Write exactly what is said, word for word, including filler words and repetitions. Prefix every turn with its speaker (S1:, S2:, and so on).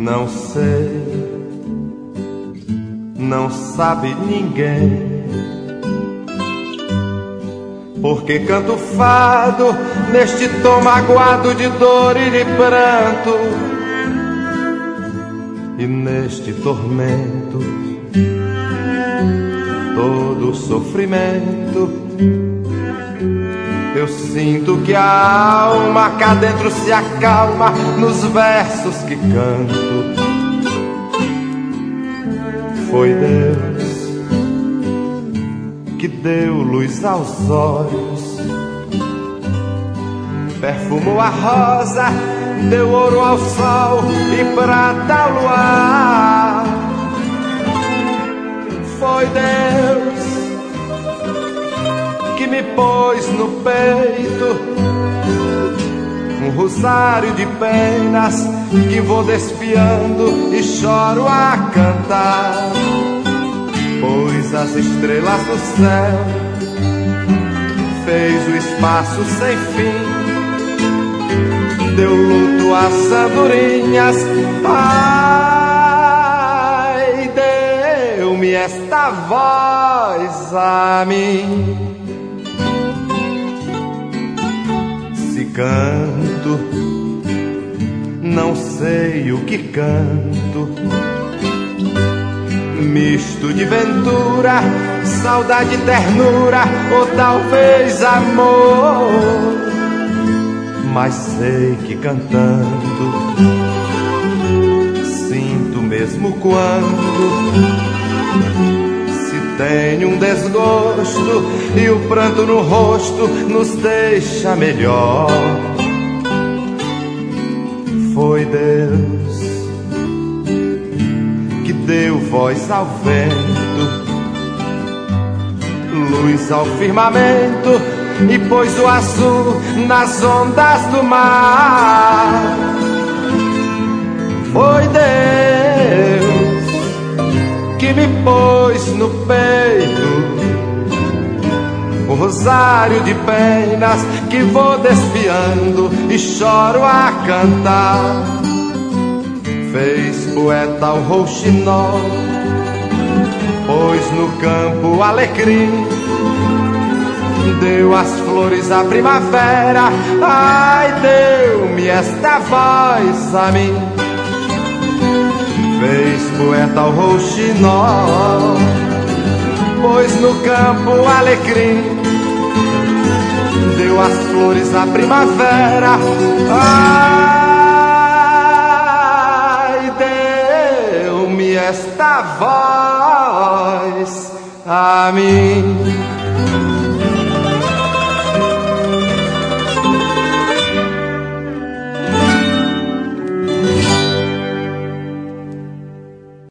S1: Não sei, não sabe ninguém, porque canto fado neste tom magoado de dor e de pranto, e neste tormento todo sofrimento. Eu sinto que a alma cá dentro se acalma nos versos que canto. Foi Deus que deu luz aos olhos, perfumou a rosa, deu ouro ao sol e prata ao luar. Foi Deus que me pôs no peito um rosário de penas que vou desfiando e choro a cantar. Pois as estrelas do céu fez o espaço sem fim, deu luto às andorinhas, ai, deu-me esta voz a mim. Se canto, não sei o que canto, misto de ventura, saudade e ternura, ou talvez amor. Mas sei que cantando sinto mesmo quando se tem um desgosto e o pranto no rosto nos deixa melhor. Foi Deus que deu voz ao vento, luz ao firmamento e pôs o azul nas ondas do mar. Foi Deus que me pôs no peito um rosário de penas que vou desfiando e choro a cantar. Fez poeta o rouxinol, pôs no campo alecrim, deu as flores à primavera, ai, deu-me esta voz a mim. Fez poeta o rouxinol, pôs no campo alecrim, deu as flores à primavera, ai, deu-me esta voz a mim.